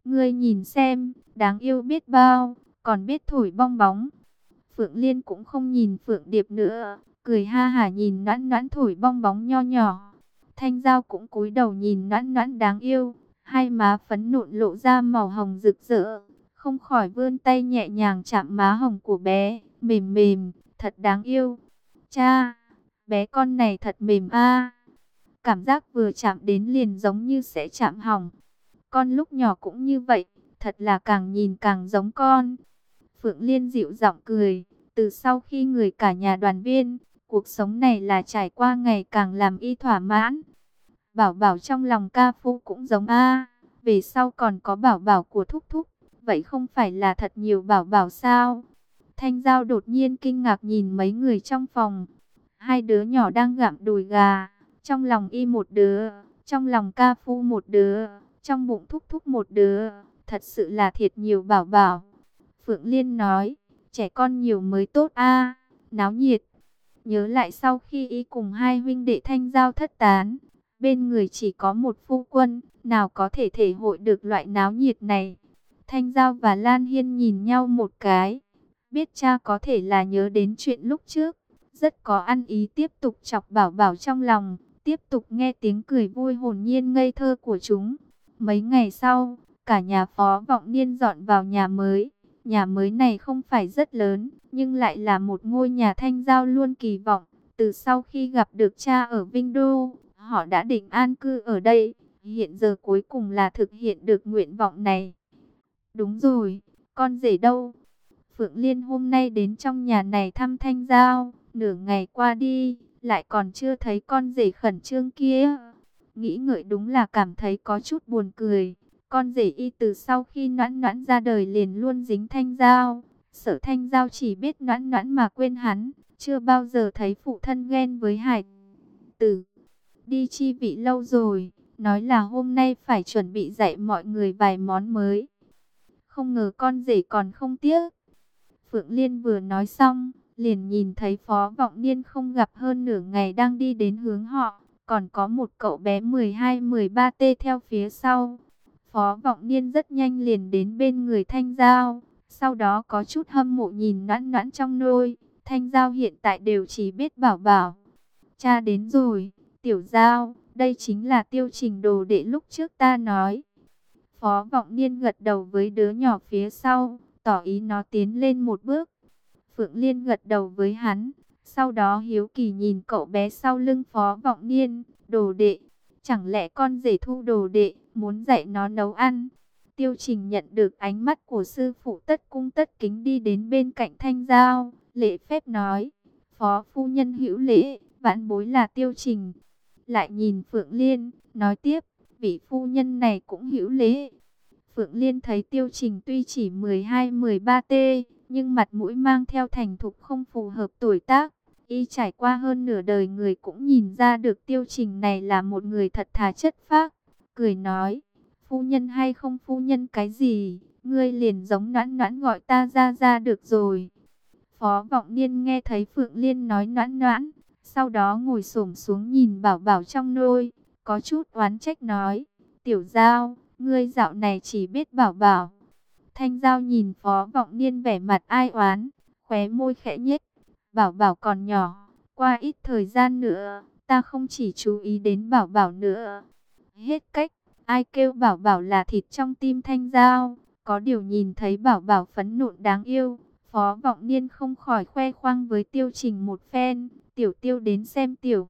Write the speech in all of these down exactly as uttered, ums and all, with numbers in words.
Ngươi nhìn xem, đáng yêu biết bao, còn biết thổi bong bóng. Phượng Liên cũng không nhìn Phượng Điệp nữa, cười ha hả nhìn Noãn Noãn thổi bong bóng nho nhỏ. Thanh Giao cũng cúi đầu nhìn Noãn Noãn đáng yêu, hai má phấn nộn lộ ra màu hồng rực rỡ, không khỏi vươn tay nhẹ nhàng chạm má hồng của bé, mềm mềm, thật đáng yêu. Cha, bé con này thật mềm a. Cảm giác vừa chạm đến liền giống như sẽ chạm hỏng. Con lúc nhỏ cũng như vậy, thật là càng nhìn càng giống con. Phượng Liên dịu giọng cười, từ sau khi người cả nhà đoàn viên, cuộc sống này là trải qua ngày càng làm y thỏa mãn. Bảo bảo trong lòng ca phu cũng giống a, về sau còn có bảo bảo của thúc thúc, vậy không phải là thật nhiều bảo bảo sao? Thanh Giao đột nhiên kinh ngạc nhìn mấy người trong phòng. Hai đứa nhỏ đang gặm đùi gà, trong lòng y một đứa, trong lòng ca phu một đứa, trong bụng thúc thúc một đứa, thật sự là thiệt nhiều bảo bảo. Phượng Liên nói, trẻ con nhiều mới tốt a, náo nhiệt. Nhớ lại sau khi y cùng hai huynh đệ Thanh Giao thất tán, bên người chỉ có một phu quân, nào có thể thể hội được loại náo nhiệt này. Thanh Giao và Lan Hiên nhìn nhau một cái, biết cha có thể là nhớ đến chuyện lúc trước, rất có ăn ý tiếp tục chọc bảo bảo trong lòng, tiếp tục nghe tiếng cười vui hồn nhiên ngây thơ của chúng. Mấy ngày sau, cả nhà Phó Vọng Niên dọn vào nhà mới. Nhà mới này không phải rất lớn, nhưng lại là một ngôi nhà Thanh Giao luôn kỳ vọng. Từ sau khi gặp được cha ở Vinh Đô, họ đã định an cư ở đây. Hiện giờ cuối cùng là thực hiện được nguyện vọng này. Đúng rồi, con rể đâu? Phượng Liên hôm nay đến trong nhà này thăm Thanh Giao, nửa ngày qua đi, lại còn chưa thấy con rể khẩn trương kia. Nghĩ ngợi đúng là cảm thấy có chút buồn cười. Con rể y từ sau khi Noãn Noãn ra đời liền luôn dính Thanh Giao. Sở Thanh Giao chỉ biết Noãn Noãn mà quên hắn, chưa bao giờ thấy phụ thân ghen với hải tử. Đi chi vị lâu rồi, nói là hôm nay phải chuẩn bị dạy mọi người vài món mới. Không ngờ con rể còn không tiếc. Phượng Liên vừa nói xong, liền nhìn thấy Phó Vọng Niên không gặp hơn nửa ngày đang đi đến hướng họ, còn có một cậu bé mười hai mười ba tê theo phía sau. Phó Vọng Niên rất nhanh liền đến bên người Thanh Giao, sau đó có chút hâm mộ nhìn Noãn Noãn trong nôi. Thanh Giao hiện tại đều chỉ biết bảo bảo. Cha đến rồi, Tiểu Giao, đây chính là Tiêu Trình đồ đệ lúc trước ta nói. Phó Vọng Niên gật đầu với đứa nhỏ phía sau, tỏ ý nó tiến lên một bước. Phượng Liên gật đầu với hắn, sau đó hiếu kỳ nhìn cậu bé sau lưng Phó Vọng Niên, đồ đệ. Chẳng lẽ con rể thu đồ đệ, muốn dạy nó nấu ăn? Tiêu Trình nhận được ánh mắt của sư phụ tất cung tất kính đi đến bên cạnh Thanh Giao, lễ phép nói, Phó phu nhân hữu lễ, vãn bối là Tiêu Trình. Lại nhìn Phượng Liên, nói tiếp, vị phu nhân này cũng hữu lễ. Phượng Liên thấy Tiêu Trình tuy chỉ mười hai mười ba tê, nhưng mặt mũi mang theo thành thục không phù hợp tuổi tác. Y trải qua hơn nửa đời người cũng nhìn ra được Tiêu Trình này là một người thật thà chất phác. Cười nói, phu nhân hay không phu nhân cái gì, ngươi liền giống Noãn Noãn gọi ta ra ra được rồi. Phó Vọng Niên nghe thấy Phượng Liên nói Noãn Noãn, sau đó ngồi xổm xuống nhìn bảo bảo trong nôi, có chút oán trách nói, Tiểu Giao, ngươi dạo này chỉ biết bảo bảo. Thanh Giao nhìn Phó Vọng Niên vẻ mặt ai oán, khóe môi khẽ nhếch. Bảo bảo còn nhỏ, qua ít thời gian nữa, ta không chỉ chú ý đến bảo bảo nữa. Hết cách, ai kêu bảo bảo là thịt trong tim Thanh Giao. Có điều nhìn thấy bảo bảo phấn nộn đáng yêu, Phó Vọng Niên không khỏi khoe khoang với Tiêu Trình một phen. Tiểu Tiêu đến xem tiểu.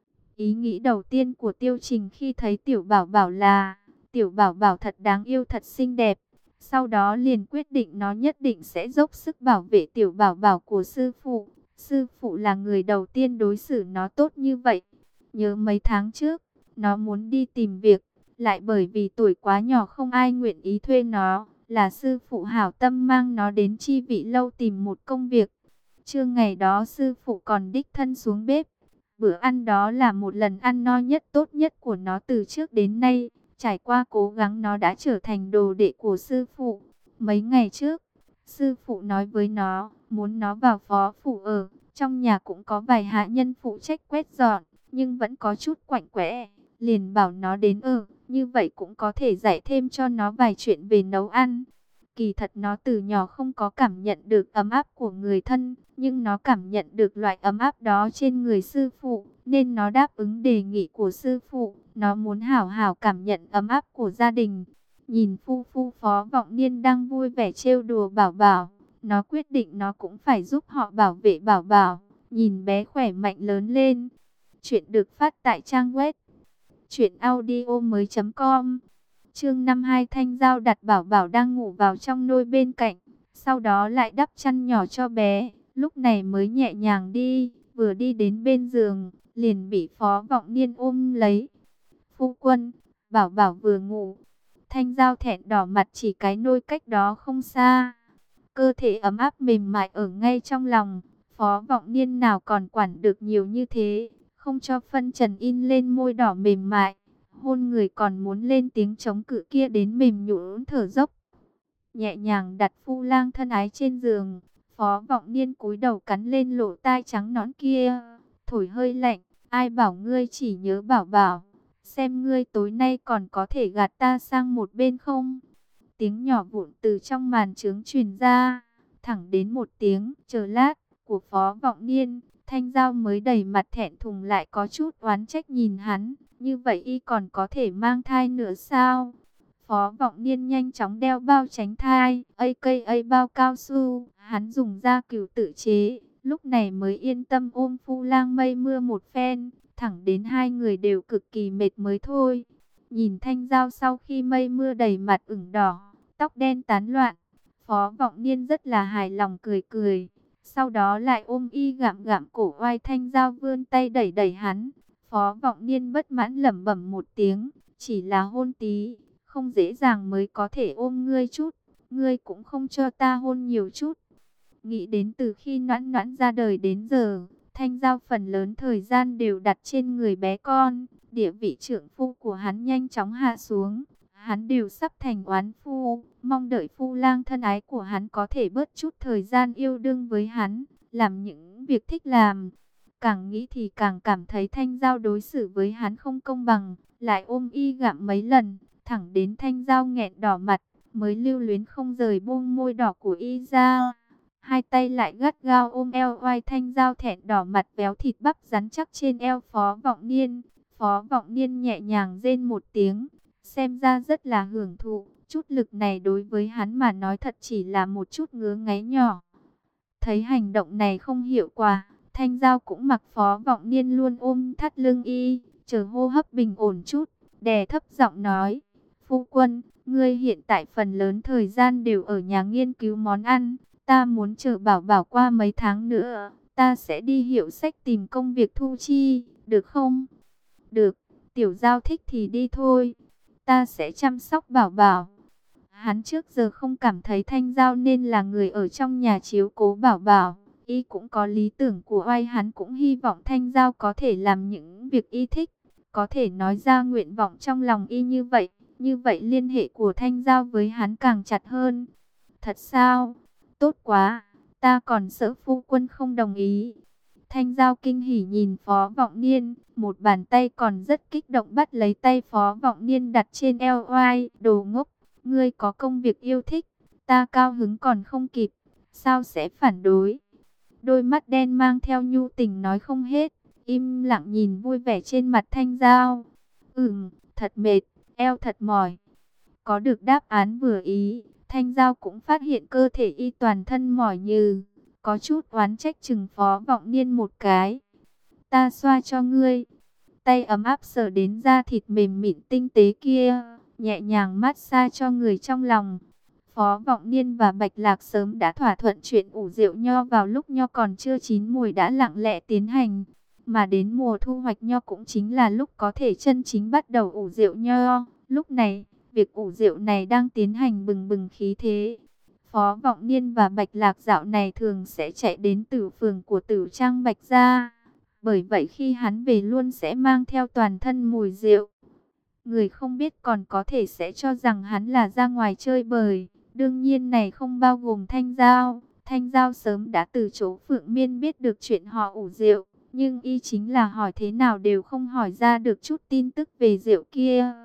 Ý nghĩ đầu tiên của Tiêu Trình khi thấy tiểu bảo bảo là, tiểu bảo bảo thật đáng yêu thật xinh đẹp. Sau đó liền quyết định nó nhất định sẽ dốc sức bảo vệ tiểu bảo bảo của sư phụ. Sư phụ là người đầu tiên đối xử nó tốt như vậy. Nhớ mấy tháng trước, nó muốn đi tìm việc, lại bởi vì tuổi quá nhỏ không ai nguyện ý thuê nó, là sư phụ hảo tâm mang nó đến chi vị lâu tìm một công việc. Trưa ngày đó sư phụ còn đích thân xuống bếp. Bữa ăn đó là một lần ăn no nhất tốt nhất của nó từ trước đến nay. Trải qua cố gắng nó đã trở thành đồ đệ của sư phụ. Mấy ngày trước, sư phụ nói với nó, muốn nó vào phó phủ ở. Trong nhà cũng có vài hạ nhân phụ trách quét dọn, nhưng vẫn có chút quạnh quẽ. Liền bảo nó đến ở, Như vậy cũng có thể dạy thêm cho nó vài chuyện về nấu ăn. Kỳ thật nó từ nhỏ không có cảm nhận được ấm áp của người thân, nhưng nó cảm nhận được loại ấm áp đó trên người sư phụ, nên nó đáp ứng đề nghị của sư phụ. Nó muốn hảo hảo cảm nhận ấm áp của gia đình. Nhìn phu phu Phó Vọng Niên đang vui vẻ trêu đùa Bảo Bảo, nó quyết định nó cũng phải giúp họ bảo vệ Bảo Bảo, nhìn bé khỏe mạnh lớn lên. Chuyện được phát tại trang web truyện audio mới chấm com. Chương năm mươi hai, Thanh Giao đặt Bảo Bảo đang ngủ vào trong nôi bên cạnh, sau đó lại đắp chăn nhỏ cho bé, lúc này mới nhẹ nhàng đi, vừa đi đến bên giường, liền bị Phó Vọng Niên ôm lấy. Phu quân, Bảo Bảo vừa ngủ. Thanh Giao thẹn đỏ mặt chỉ cái nôi cách đó không xa. Cơ thể ấm áp mềm mại ở ngay trong lòng, Phó Vọng Niên nào còn quản được nhiều như thế, không cho phân trần in lên môi đỏ mềm mại. Hôn người còn muốn lên tiếng chống cự kia đến mềm nhũn thở dốc. Nhẹ nhàng đặt Phu Lang thân ái trên giường, Phó Vọng Niên cúi đầu cắn lên lỗ tai trắng nõn kia, thổi hơi lạnh, ai bảo ngươi chỉ nhớ Bảo Bảo, xem ngươi tối nay còn có thể gạt ta sang một bên không? Tiếng nhỏ vụn từ trong màn trướng truyền ra, thẳng đến một tiếng chờ lát của Phó Vọng Niên. Thanh Giao mới đầy mặt thẹn thùng lại có chút oán trách nhìn hắn, như vậy y còn có thể mang thai nữa sao? Phó Vọng Niên nhanh chóng đeo bao tránh thai, a ca a bao cao su, hắn dùng da cừu tự chế, lúc này mới yên tâm ôm Phu Lang mây mưa một phen, thẳng đến hai người đều cực kỳ mệt mới thôi. Nhìn Thanh Giao sau khi mây mưa đầy mặt ửng đỏ, tóc đen tán loạn, Phó Vọng Niên rất là hài lòng cười cười. Sau đó lại ôm y gặm gặm cổ oai. Thanh Giao vươn tay đẩy đẩy hắn. Phó Vọng Niên bất mãn lẩm bẩm một tiếng, chỉ là hôn tí, không dễ dàng mới có thể ôm ngươi chút, ngươi cũng không cho ta hôn nhiều chút. Nghĩ đến từ khi Noãn Noãn ra đời đến giờ, Thanh Giao phần lớn thời gian đều đặt trên người bé con, địa vị trưởng phu của hắn nhanh chóng hạ xuống. Hắn đều sắp thành oán phu, mong đợi Phu Lang thân ái của hắn có thể bớt chút thời gian yêu đương với hắn, làm những việc thích làm. Càng nghĩ thì càng cảm thấy Thanh Giao đối xử với hắn không công bằng, lại ôm y gặm mấy lần, thẳng đến Thanh Giao nghẹn đỏ mặt, mới lưu luyến không rời buông môi đỏ của y ra. Hai tay lại gắt gao ôm eo oai. Thanh Giao thẹn đỏ mặt béo thịt bắp rắn chắc trên eo Phó Vọng Niên. Phó Vọng Niên nhẹ nhàng rên một tiếng, xem ra rất là hưởng thụ, chút lực này đối với hắn mà nói thật chỉ là một chút ngứa ngáy nhỏ. Thấy hành động này không hiệu quả, Thanh Giao cũng mặc Phó Vọng Niên luôn ôm thắt lưng y, chờ hô hấp bình ổn chút, đè thấp giọng nói, phu quân, ngươi hiện tại phần lớn thời gian đều ở nhà nghiên cứu món ăn, ta muốn chờ Bảo Bảo qua mấy tháng nữa, ta sẽ đi hiệu sách tìm công việc thu chi, được không? Được, Tiểu Giao thích thì đi thôi. Ta sẽ chăm sóc Bảo Bảo. Hắn trước giờ không cảm thấy Thanh Giao nên là người ở trong nhà chiếu cố Bảo Bảo. Y cũng có lý tưởng của oai, hắn cũng hy vọng Thanh Giao có thể làm những việc y thích, có thể nói ra nguyện vọng trong lòng y như vậy. Như vậy liên hệ của Thanh Giao với hắn càng chặt hơn. Thật sao? Tốt quá, ta còn sợ phu quân không đồng ý. Thanh Giao kinh hỉ nhìn Phó Vọng Niên, một bàn tay còn rất kích động bắt lấy tay Phó Vọng Niên đặt trên eo oai. Đồ ngốc, ngươi có công việc yêu thích, ta cao hứng còn không kịp, sao sẽ phản đối? Đôi mắt đen mang theo nhu tình nói không hết, im lặng nhìn vui vẻ trên mặt Thanh Giao. Ừm, thật mệt, eo thật mỏi. Có được đáp án vừa ý, Thanh Giao cũng phát hiện cơ thể y toàn thân mỏi nhừ, có chút oán trách chừng Phó Vọng Niên một cái. Ta xoa cho ngươi. Tay ấm áp sờ đến da thịt mềm mịn tinh tế kia, nhẹ nhàng massage cho người trong lòng. Phó Vọng Niên và Bạch Lạc sớm đã thỏa thuận chuyện ủ rượu nho vào lúc nho còn chưa chín mùi đã lặng lẽ tiến hành. Mà đến mùa thu hoạch nho cũng chính là lúc có thể chân chính bắt đầu ủ rượu nho. Lúc này, việc ủ rượu này đang tiến hành bừng bừng khí thế. Phó Vọng Niên và Bạch Lạc dạo này thường sẽ chạy đến tử phường của Tử Trang Bạch gia. Bởi vậy khi hắn về luôn sẽ mang theo toàn thân mùi rượu. Người không biết còn có thể sẽ cho rằng hắn là ra ngoài chơi bời. Đương nhiên này không bao gồm Thanh Giao. Thanh Giao sớm đã từ chỗ Phượng Miên biết được chuyện họ ủ rượu. Nhưng y chính là hỏi thế nào đều không hỏi ra được chút tin tức về rượu kia.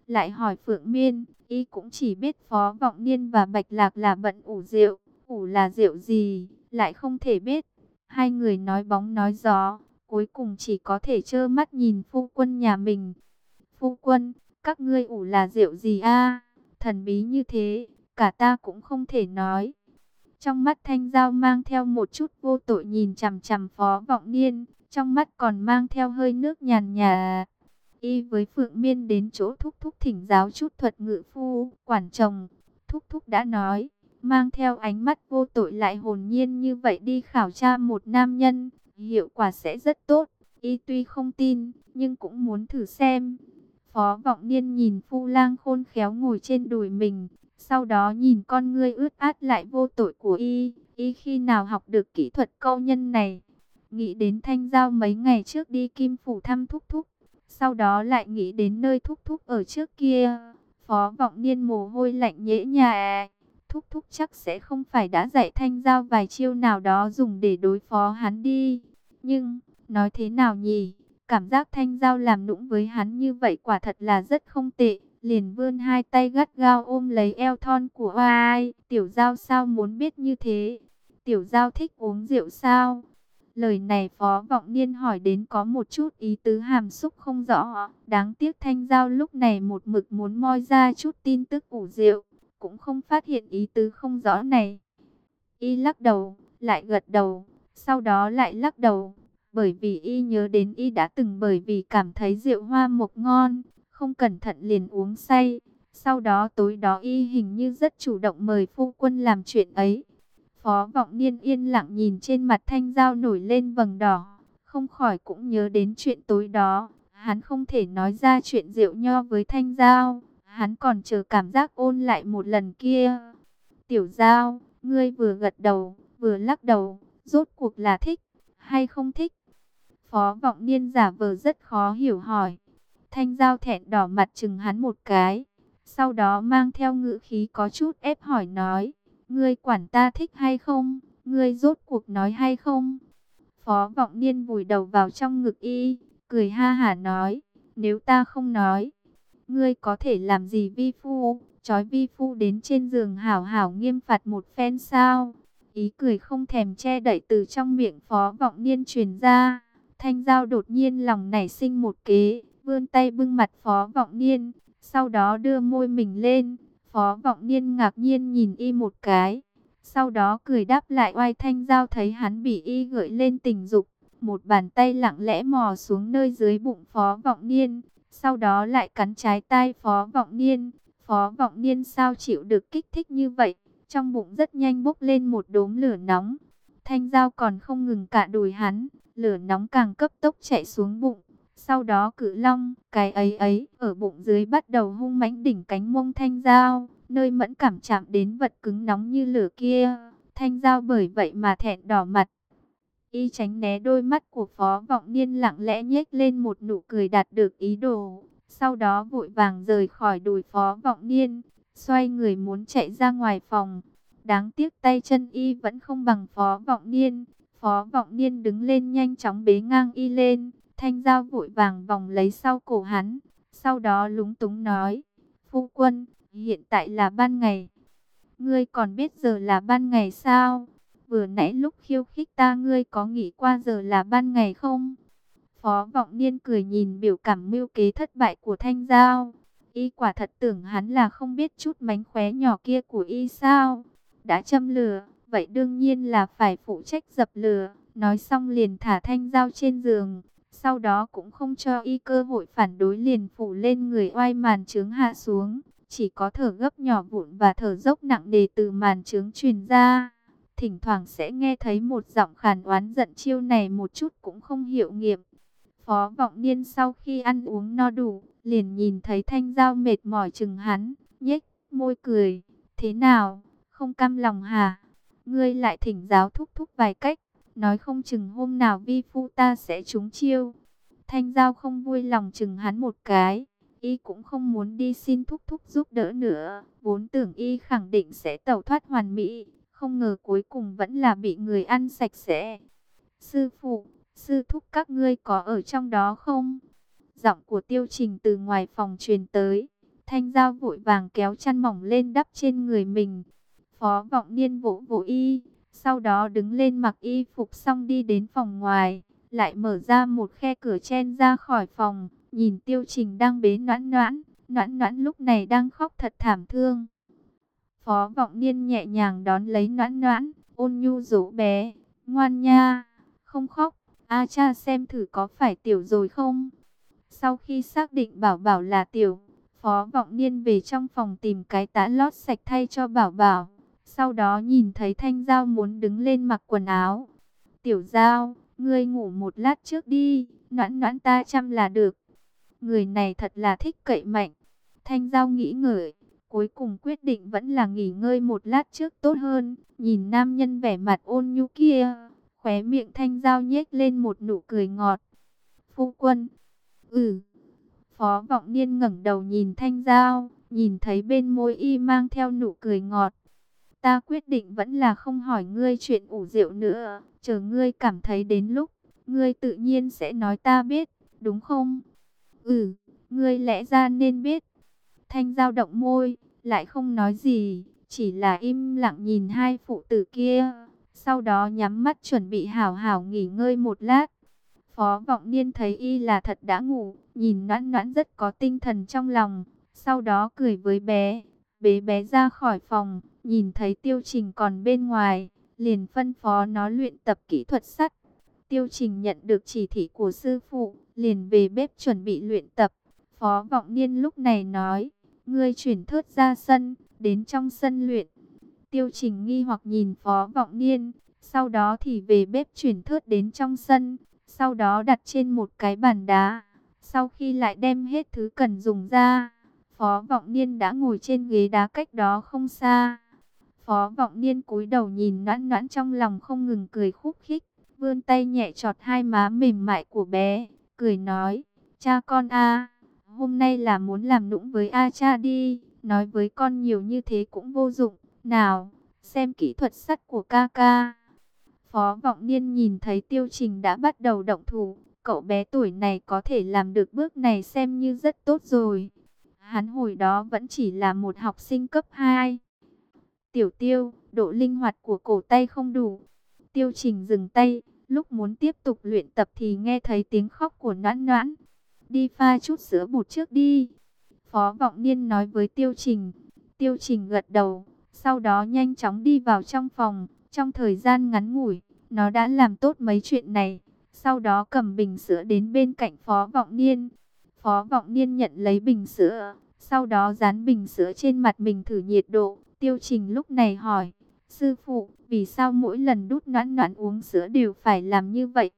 lại hỏi Phượng Miên, y cũng chỉ biết Phó Vọng Niên và Bạch Lạc là bận ủ rượu, ủ là rượu gì, lại không thể biết. Hai người nói bóng nói gió, cuối cùng chỉ có thể trơ mắt nhìn phu quân nhà mình. Phu quân, các ngươi ủ là rượu gì a? Thần bí như thế, cả ta cũng không thể nói. Trong mắt Thanh Giao mang theo một chút vô tội nhìn chằm chằm Phó Vọng Niên, trong mắt còn mang theo hơi nước nhàn nhạt. Y với Phượng Miên đến chỗ Thúc Thúc thỉnh giáo chút thuật ngự phu, quản chồng. Thúc Thúc đã nói, mang theo ánh mắt vô tội lại hồn nhiên như vậy đi khảo tra một nam nhân, hiệu quả sẽ rất tốt. Y tuy không tin, nhưng cũng muốn thử xem. Phó Vọng Niên nhìn Phu Lang khôn khéo ngồi trên đùi mình, sau đó nhìn con ngươi ướt át lại vô tội của y. Y khi nào học được kỹ thuật câu nhân này? Nghĩ đến Thanh Giao mấy ngày trước đi Kim Phủ thăm Thúc Thúc, sau đó lại nghĩ đến nơi Thúc Thúc ở trước kia. Phó Vọng Niên mồ hôi lạnh nhễ nhại. Thúc Thúc chắc sẽ không phải đã dạy Thanh Giao vài chiêu nào đó dùng để đối phó hắn đi. Nhưng, nói thế nào nhỉ? Cảm giác Thanh Giao làm nũng với hắn như vậy quả thật là rất không tệ. Liền vươn hai tay gắt gao ôm lấy eo thon của Oai. Tiểu Giao sao muốn biết như thế? Tiểu Giao thích uống rượu sao? Lời này Phó Vọng Niên hỏi đến có một chút ý tứ hàm xúc không rõ. Đáng tiếc Thanh Giao lúc này một mực muốn moi ra chút tin tức ủ rượu, cũng không phát hiện ý tứ không rõ này. Y lắc đầu, lại gật đầu, sau đó lại lắc đầu. Bởi vì Y nhớ đến Y đã từng bởi vì cảm thấy rượu hoa mộc ngon, không cẩn thận liền uống say. Sau đó tối đó Y hình như rất chủ động mời phu quân làm chuyện ấy. Phó Vọng Niên yên lặng nhìn trên mặt Thanh Giao nổi lên vầng đỏ, không khỏi cũng nhớ đến chuyện tối đó. Hắn không thể nói ra chuyện rượu nho với Thanh Giao, hắn còn chờ cảm giác ôn lại một lần kia. Tiểu Giao, ngươi vừa gật đầu, vừa lắc đầu, rốt cuộc là thích hay không thích? Phó Vọng Niên giả vờ rất khó hiểu hỏi. Thanh Giao thẹn đỏ mặt chừng hắn một cái, sau đó mang theo ngữ khí có chút ép hỏi nói. Ngươi quản ta thích hay không? Ngươi rốt cuộc nói hay không? Phó Vọng Niên vùi đầu vào trong ngực Y, cười ha hả nói. Nếu ta không nói, ngươi có thể làm gì vi phu? Trói vi phu đến trên giường hảo hảo nghiêm phạt một phen sao? Ý cười không thèm che đậy từ trong miệng Phó Vọng Niên truyền ra. Thanh Giao đột nhiên lòng nảy sinh một kế, vươn tay bưng mặt Phó Vọng Niên, sau đó đưa môi mình lên. Phó Vọng Niên ngạc nhiên nhìn Y một cái, sau đó cười đáp lại. Oai Thanh Giao thấy hắn bị Y gợi lên tình dục, một bàn tay lặng lẽ mò xuống nơi dưới bụng Phó Vọng Niên, sau đó lại cắn trái tai Phó Vọng Niên. Phó Vọng Niên sao chịu được kích thích như vậy, trong bụng rất nhanh bốc lên một đốm lửa nóng. Thanh Giao còn không ngừng cạ đùi hắn, lửa nóng càng cấp tốc chạy xuống bụng. Sau đó Cự Long, cái ấy ấy, ở bụng dưới bắt đầu hung mãnh đỉnh cánh mông Thanh Giao, nơi mẫn cảm chạm đến vật cứng nóng như lửa kia. Thanh Giao bởi vậy mà thẹn đỏ mặt. Y tránh né đôi mắt của Phó Vọng Niên, lặng lẽ nhếch lên một nụ cười đạt được ý đồ. Sau đó vội vàng rời khỏi đùi Phó Vọng Niên, xoay người muốn chạy ra ngoài phòng. Đáng tiếc tay chân Y vẫn không bằng Phó Vọng Niên. Phó Vọng Niên đứng lên nhanh chóng bế ngang Y lên. Thanh Giao vội vàng vòng lấy sau cổ hắn, sau đó lúng túng nói. Phu quân, hiện tại là ban ngày. Ngươi còn biết giờ là ban ngày sao? Vừa nãy lúc khiêu khích ta ngươi có nghĩ qua giờ là ban ngày không? Phó Vọng Niên cười nhìn biểu cảm mưu kế thất bại của Thanh Giao. Y quả thật tưởng hắn là không biết chút mánh khóe nhỏ kia của Y sao? Đã châm lửa, vậy đương nhiên là phải phụ trách dập lửa. Nói xong liền thả Thanh Giao trên giường, sau đó cũng không cho Y cơ hội phản đối, liền phủ lên người Oai màn trướng hạ xuống. Chỉ có thở gấp nhỏ vụn và thở dốc nặng nề từ màn trướng truyền ra. Thỉnh thoảng sẽ nghe thấy một giọng khàn oán giận, chiêu này một chút cũng không hiệu nghiệm. Phó Vọng Niên sau khi ăn uống no đủ, liền nhìn thấy Thanh Giao mệt mỏi chừng hắn, nhếch môi cười. Thế nào, không cam lòng hả? Ngươi lại thỉnh giáo Thúc Thúc vài cách, nói không chừng hôm nào vi phu ta sẽ trúng chiêu. Thanh Giao không vui lòng chừng hắn một cái. Y cũng không muốn đi xin Thúc Thúc giúp đỡ nữa, vốn tưởng Y khẳng định sẽ tẩu thoát hoàn mỹ, không ngờ cuối cùng vẫn là bị người ăn sạch sẽ. Sư phụ, sư thúc các ngươi có ở trong đó không? Giọng của Tiêu Trình từ ngoài phòng truyền tới. Thanh Giao vội vàng kéo chăn mỏng lên đắp trên người mình. Phó Vọng Niên vỗ vỗ y, sau đó đứng lên mặc y phục xong đi đến phòng ngoài, lại mở ra một khe cửa chen ra khỏi phòng, nhìn Tiêu Trình đang bế Noãn Noãn. Noãn Noãn lúc này đang khóc thật thảm thương. Phó Vọng Niên nhẹ nhàng đón lấy Noãn Noãn, ôn nhu dỗ bé, ngoan nha, không khóc, a cha xem thử có phải tiểu rồi không. Sau khi xác định Bảo Bảo là tiểu, Phó Vọng Niên về trong phòng tìm cái tã lót sạch thay cho Bảo Bảo. Sau đó nhìn thấy Thanh Giao muốn đứng lên mặc quần áo. Tiểu Giao, ngươi ngủ một lát trước đi, Noãn Noãn ta chăm là được. Người này thật là thích cậy mạnh. Thanh Giao nghĩ ngợi, cuối cùng quyết định vẫn là nghỉ ngơi một lát trước tốt hơn. Nhìn nam nhân vẻ mặt ôn nhu kia, khóe miệng Thanh Giao nhếch lên một nụ cười ngọt. Phu quân. Ừ. Phó Vọng Niên ngẩng đầu nhìn Thanh Giao, nhìn thấy bên môi y mang theo nụ cười ngọt. Ta quyết định vẫn là không hỏi ngươi chuyện ủ rượu nữa, chờ ngươi cảm thấy đến lúc, ngươi tự nhiên sẽ nói ta biết, đúng không? Ừ, ngươi lẽ ra nên biết. Thanh Giao động môi, lại không nói gì, chỉ là im lặng nhìn hai phụ tử kia, sau đó nhắm mắt chuẩn bị hảo hảo nghỉ ngơi một lát. Phó Vọng Niên thấy y là thật đã ngủ, nhìn Noãn Noãn rất có tinh thần trong lòng, sau đó cười với bé, bế bé ra khỏi phòng, nhìn thấy Tiêu Trình còn bên ngoài, liền phân phó nó luyện tập kỹ thuật sắt. Tiêu Trình nhận được chỉ thị của sư phụ, liền về bếp chuẩn bị luyện tập. Phó Vọng Niên lúc này nói, ngươi chuyển thớt ra sân, đến trong sân luyện. Tiêu Trình nghi hoặc nhìn Phó Vọng Niên, sau đó thì về bếp chuyển thớt đến trong sân, sau đó đặt trên một cái bàn đá. Sau khi lại đem hết thứ cần dùng ra, Phó Vọng Niên đã ngồi trên ghế đá cách đó không xa. Phó Vọng Niên cúi đầu nhìn Noãn Noãn, trong lòng không ngừng cười khúc khích, vươn tay nhẹ chọt hai má mềm mại của bé, cười nói, cha con a, hôm nay là muốn làm nũng với a cha đi, nói với con nhiều như thế cũng vô dụng, nào, xem kỹ thuật sắt của ca ca. Phó Vọng Niên nhìn thấy Tiêu Trình đã bắt đầu động thủ, cậu bé tuổi này có thể làm được bước này xem như rất tốt rồi. Hắn hồi đó vẫn chỉ là một học sinh cấp hai. Tiểu Tiêu, độ linh hoạt của cổ tay không đủ. Tiêu Trình dừng tay, lúc muốn tiếp tục luyện tập thì nghe thấy tiếng khóc của Noãn Noãn. Đi pha chút sữa bột trước đi. Phó Vọng Niên nói với Tiêu Trình. Tiêu Trình gật đầu, sau đó nhanh chóng đi vào trong phòng. Trong thời gian ngắn ngủi, nó đã làm tốt mấy chuyện này. Sau đó cầm bình sữa đến bên cạnh Phó Vọng Niên. Phó Vọng Niên nhận lấy bình sữa, sau đó dán bình sữa trên mặt mình thử nhiệt độ. Tiêu Trình lúc này hỏi, sư phụ, vì sao mỗi lần đút Noãn Noãn uống sữa đều phải làm như vậy?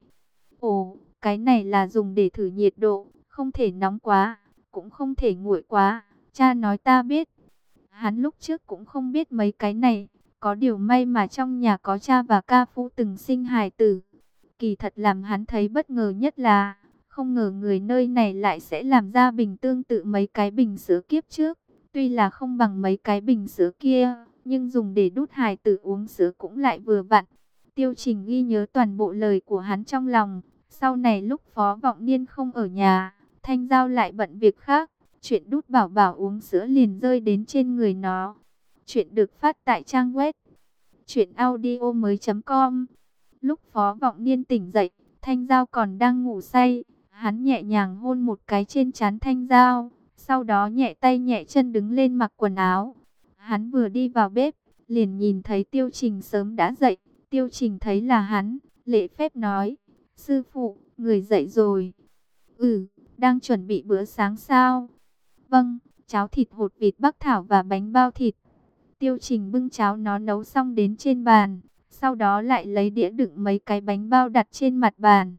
Ồ, cái này là dùng để thử nhiệt độ, không thể nóng quá, cũng không thể nguội quá, cha nói ta biết. Hắn lúc trước cũng không biết mấy cái này, có điều may mà trong nhà có cha và ca phu từng sinh hài tử. Kỳ thật làm hắn thấy bất ngờ nhất là, không ngờ người nơi này lại sẽ làm ra bình tương tự mấy cái bình sữa kiếp trước. Tuy là không bằng mấy cái bình sữa kia, nhưng dùng để đút hài tử uống sữa cũng lại vừa vặn. Tiêu Trình ghi nhớ toàn bộ lời của hắn trong lòng. Sau này lúc Phó Vọng Niên không ở nhà, Thanh Giao lại bận việc khác. Chuyện đút Bảo Bảo uống sữa liền rơi đến trên người nó. Chuyện được phát tại trang web truyện audio mới chấm com. Lúc Phó Vọng Niên tỉnh dậy, Thanh Giao còn đang ngủ say. Hắn nhẹ nhàng hôn một cái trên trán Thanh Giao, sau đó nhẹ tay nhẹ chân đứng lên mặc quần áo. Hắn vừa đi vào bếp, liền nhìn thấy Tiêu Trình sớm đã dậy. Tiêu Trình thấy là hắn, lễ phép nói, sư phụ, người dậy rồi. Ừ, đang chuẩn bị bữa sáng sao? Vâng, cháo thịt hột vịt bắc thảo và bánh bao thịt. Tiêu Trình bưng cháo nó nấu xong đến trên bàn, sau đó lại lấy đĩa đựng mấy cái bánh bao đặt trên mặt bàn.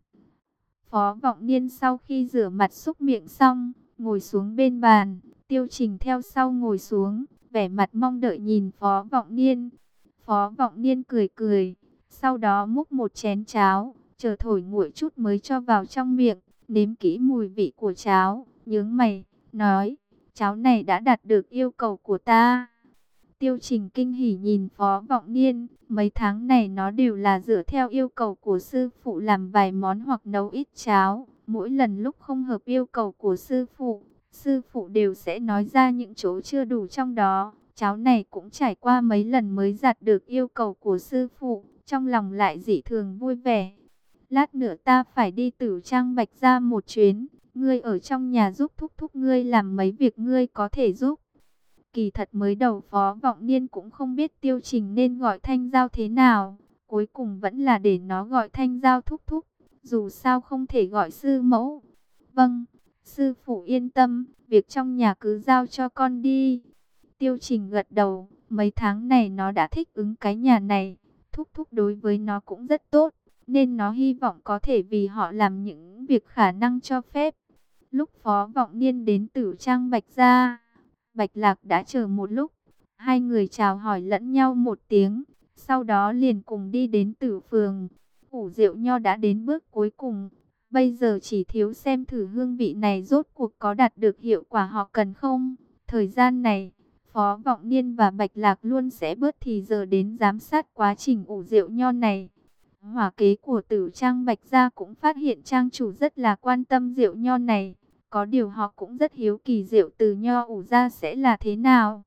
Phó Vọng Niên sau khi rửa mặt súc miệng xong, ngồi xuống bên bàn. Tiêu Trình theo sau ngồi xuống, vẻ mặt mong đợi nhìn Phó Vọng Niên. Phó Vọng Niên cười cười, sau đó múc một chén cháo, chờ thổi nguội chút mới cho vào trong miệng, nếm kỹ mùi vị của cháo, nhướng mày, nói, cháo này đã đạt được yêu cầu của ta. Tiêu Trình kinh hỉ nhìn Phó Vọng Niên, mấy tháng này nó đều là dựa theo yêu cầu của sư phụ làm vài món hoặc nấu ít cháo. Mỗi lần lúc không hợp yêu cầu của sư phụ, sư phụ đều sẽ nói ra những chỗ chưa đủ trong đó. Cháu này cũng trải qua mấy lần mới đạt được yêu cầu của sư phụ, trong lòng lại dị thường vui vẻ. Lát nữa ta phải đi Tử Trang Bạch ra một chuyến, ngươi ở trong nhà giúp thúc thúc ngươi làm mấy việc ngươi có thể giúp. Kỳ thật mới đầu Phó Vọng Niên cũng không biết Tiêu Trình nên gọi Thanh Giao thế nào, cuối cùng vẫn là để nó gọi Thanh Giao thúc thúc, dù sao không thể gọi sư mẫu. Vâng, sư phụ yên tâm, việc trong nhà cứ giao cho con đi. Tiêu Trình gật đầu, mấy tháng này nó đã thích ứng cái nhà này, thúc thúc đối với nó cũng rất tốt, nên nó hy vọng có thể vì họ làm những việc khả năng cho phép. Lúc Phó Vọng Niên đến Tử Trang Bạch gia, Bạch Lạc đã chờ một lúc, hai người chào hỏi lẫn nhau một tiếng, sau đó liền cùng đi đến Tử Phường. Ủ Rượu Nho đã đến bước cuối cùng, bây giờ chỉ thiếu xem thử hương vị này rốt cuộc có đạt được hiệu quả họ cần không. Thời gian này, Phó Vọng Niên và Bạch Lạc luôn sẽ bớt thì giờ đến giám sát quá trình ủ rượu nho này. Hỏa kế của Tử Trang Bạch gia cũng phát hiện trang chủ rất là quan tâm rượu nho này. Có điều họ cũng rất hiếu kỳ rượu từ nho ủ ra sẽ là thế nào.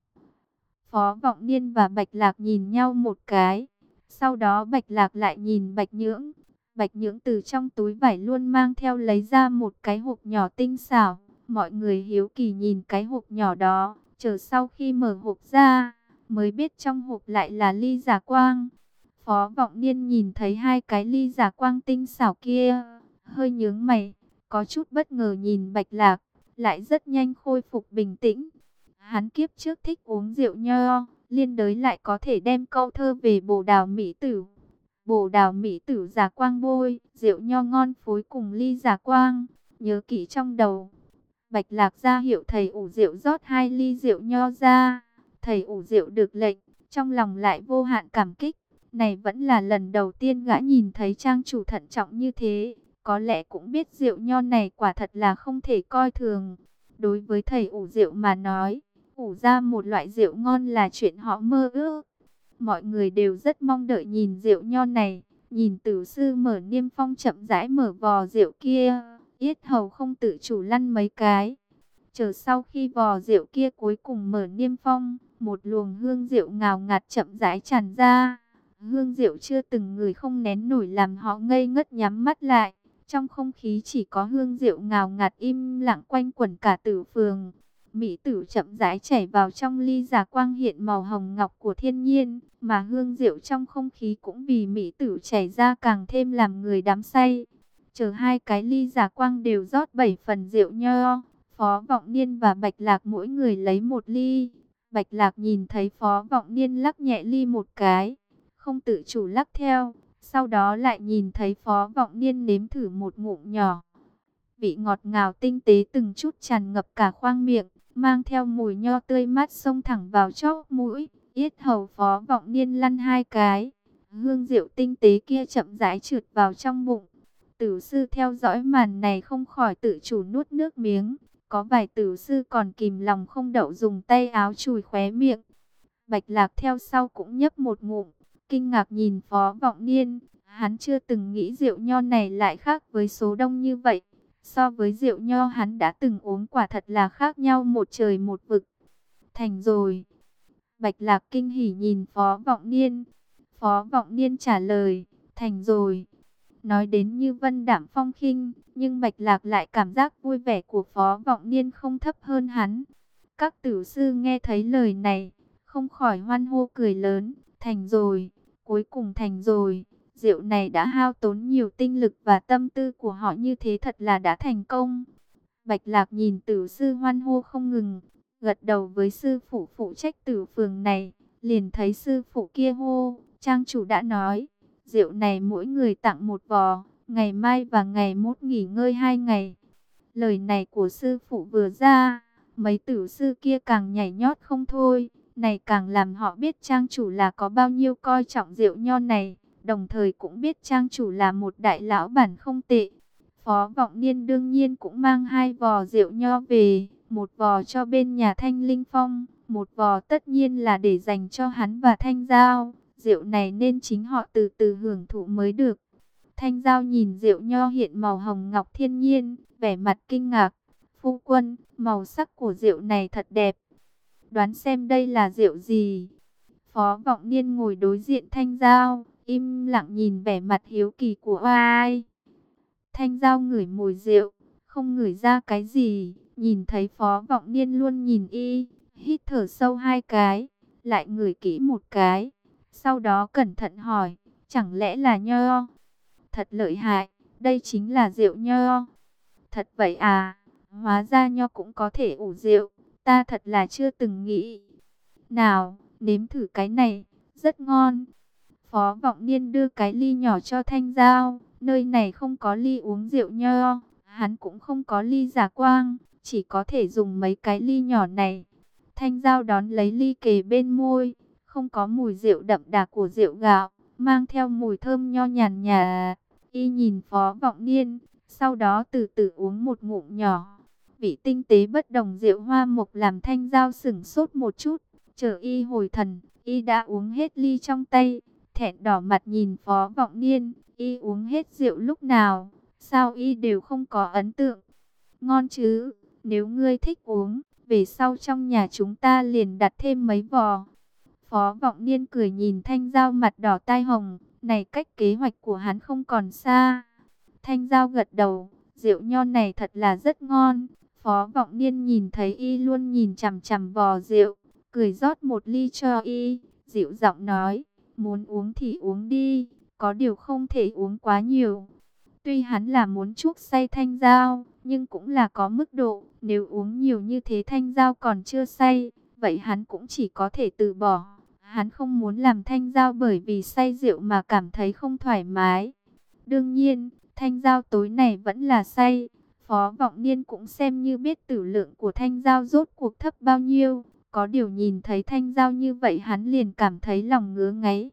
Phó Vọng Niên và Bạch Lạc nhìn nhau một cái. Sau đó Bạch Lạc lại nhìn Bạch Nhưỡng. Bạch Nhưỡng từ trong túi vải luôn mang theo lấy ra một cái hộp nhỏ tinh xảo. Mọi người hiếu kỳ nhìn cái hộp nhỏ đó. Chờ sau khi mở hộp ra, mới biết trong hộp lại là ly giả quang. Phó Vọng Niên nhìn thấy hai cái ly giả quang tinh xảo kia, hơi nhướng mày, có chút bất ngờ nhìn Bạch Lạc, lại rất nhanh khôi phục bình tĩnh. Hắn kiếp trước thích uống rượu nho, liên đới lại có thể đem câu thơ về bồ đào mỹ tử. Bồ đào mỹ tử giả quang bôi, rượu nho ngon phối cùng ly giả quang, nhớ kỹ trong đầu. Bạch Lạc ra hiệu thầy ủ rượu rót hai ly rượu nho ra. Thầy ủ rượu được lệnh, trong lòng lại vô hạn cảm kích. Này vẫn là lần đầu tiên gã nhìn thấy trang chủ thận trọng như thế. Có lẽ cũng biết rượu nho này quả thật là không thể coi thường. Đối với thầy ủ rượu mà nói, ủ ra một loại rượu ngon là chuyện họ mơ ước. Mọi người đều rất mong đợi nhìn rượu nho này. Nhìn tử sư mở niêm phong chậm rãi mở vò rượu kia, yết hầu không tự chủ lăn mấy cái. Chờ sau khi vò rượu kia cuối cùng mở niêm phong, một luồng hương rượu ngào ngạt chậm rãi tràn ra. Hương rượu chưa từng ngửi không nén nổi làm họ ngây ngất nhắm mắt lại. Trong không khí chỉ có hương rượu ngào ngạt im lặng quanh quẩn cả Tử Phường. Mỹ tử chậm rãi chảy vào trong ly giả quang hiện màu hồng ngọc của thiên nhiên, mà hương rượu trong không khí cũng vì mỹ tử chảy ra càng thêm làm người đắm say. Chờ hai cái ly giả quang đều rót bảy phần rượu nho, Phó Vọng Niên và Bạch Lạc mỗi người lấy một ly. Bạch Lạc nhìn thấy Phó Vọng Niên lắc nhẹ ly một cái, không tự chủ lắc theo, sau đó lại nhìn thấy Phó Vọng Niên nếm thử một ngụm nhỏ. Vị ngọt ngào tinh tế từng chút tràn ngập cả khoang miệng, mang theo mùi nho tươi mát xông thẳng vào chóp mũi. Yết hầu Phó Vọng Niên lăn hai cái, hương rượu tinh tế kia chậm rãi trượt vào trong bụng. Tử sư theo dõi màn này không khỏi tự chủ nuốt nước miếng. Có vài tử sư còn kìm lòng không đậu dùng tay áo chùi khóe miệng. Bạch Lạc theo sau cũng nhấp một ngụm, kinh ngạc nhìn Phó Vọng Niên. Hắn chưa từng nghĩ rượu nho này lại khác với số đông như vậy. So với rượu nho hắn đã từng uống quả thật là khác nhau một trời một vực. Thành rồi. Bạch Lạc kinh hỉ nhìn Phó Vọng Niên. Phó Vọng Niên trả lời, thành rồi. Nói đến như vân đạm phong khinh, nhưng Bạch Lạc lại cảm giác vui vẻ của Phó Vọng Niên không thấp hơn hắn. Các tử sư nghe thấy lời này, không khỏi hoan hô cười lớn, thành rồi, cuối cùng thành rồi. Rượu này đã hao tốn nhiều tinh lực và tâm tư của họ như thế thật là đã thành công. Bạch Lạc nhìn tử sư hoan hô không ngừng, gật đầu với sư phụ phụ trách Tử Phường này, liền thấy sư phụ kia hô, trang chủ đã nói, rượu này mỗi người tặng một vò, ngày mai và ngày mốt nghỉ ngơi hai ngày. Lời này của sư phụ vừa ra, mấy tử sư kia càng nhảy nhót không thôi, này càng làm họ biết trang chủ là có bao nhiêu coi trọng rượu nho này, đồng thời cũng biết trang chủ là một đại lão bản không tệ. Phó Vọng Niên đương nhiên cũng mang hai vò rượu nho về, một vò cho bên nhà Thanh Linh Phong, một vò tất nhiên là để dành cho hắn và Thanh Giao. Rượu này nên chính họ từ từ hưởng thụ mới được. Thanh Giao nhìn rượu nho hiện màu hồng ngọc thiên nhiên, vẻ mặt kinh ngạc. phu quân, màu sắc của rượu này thật đẹp. Đoán xem đây là rượu gì? Phó Vọng Niên ngồi đối diện Thanh Giao, im lặng nhìn vẻ mặt hiếu kỳ của oai. Thanh Giao ngửi mùi rượu, không ngửi ra cái gì, nhìn thấy Phó Vọng Niên luôn nhìn y, hít thở sâu hai cái, lại ngửi kỹ một cái, sau đó cẩn thận hỏi, chẳng lẽ là nho? Thật lợi hại, đây chính là rượu nho. Thật vậy à, hóa ra nho cũng có thể ủ rượu, ta thật là chưa từng nghĩ. Nào, nếm thử cái này, rất ngon. Phó Vọng Niên đưa cái ly nhỏ cho Thanh Giao, nơi này không có ly uống rượu nho, hắn cũng không có ly giả quang, chỉ có thể dùng mấy cái ly nhỏ này. Thanh Giao đón lấy ly kề bên môi, không có mùi rượu đậm đà của rượu gạo, mang theo mùi thơm nho nhàn nhạt. Y nhìn Phó Vọng Niên, sau đó từ từ uống một ngụm nhỏ. Vị tinh tế bất đồng rượu hoa mộc làm Thanh Giao sửng sốt một chút, chờ y hồi thần, y đã uống hết ly trong tay, thẹn đỏ mặt nhìn Phó Vọng Niên, y uống hết rượu lúc nào, sao y đều không có ấn tượng. Ngon chứ, nếu ngươi thích uống, về sau trong nhà chúng ta liền đặt thêm mấy vò. Phó Vọng Niên cười nhìn Thanh Giao mặt đỏ tai hồng, này cách kế hoạch của hắn không còn xa. Thanh Giao gật đầu, rượu nho này thật là rất ngon. Phó Vọng Niên nhìn thấy y luôn nhìn chằm chằm vò rượu, cười rót một ly cho y, dịu giọng nói, muốn uống thì uống đi, có điều không thể uống quá nhiều. Tuy hắn là muốn chuốc say Thanh Giao, nhưng cũng là có mức độ, nếu uống nhiều như thế Thanh Giao còn chưa say, vậy hắn cũng chỉ có thể từ bỏ. Hắn không muốn làm Thanh Giao bởi vì say rượu mà cảm thấy không thoải mái. Đương nhiên, Thanh Giao tối này vẫn là say. Phó Vọng Niên cũng xem như biết tử lượng của Thanh Giao rốt cuộc thấp bao nhiêu. Có điều nhìn thấy Thanh Giao như vậy hắn liền cảm thấy lòng ngứa ngáy.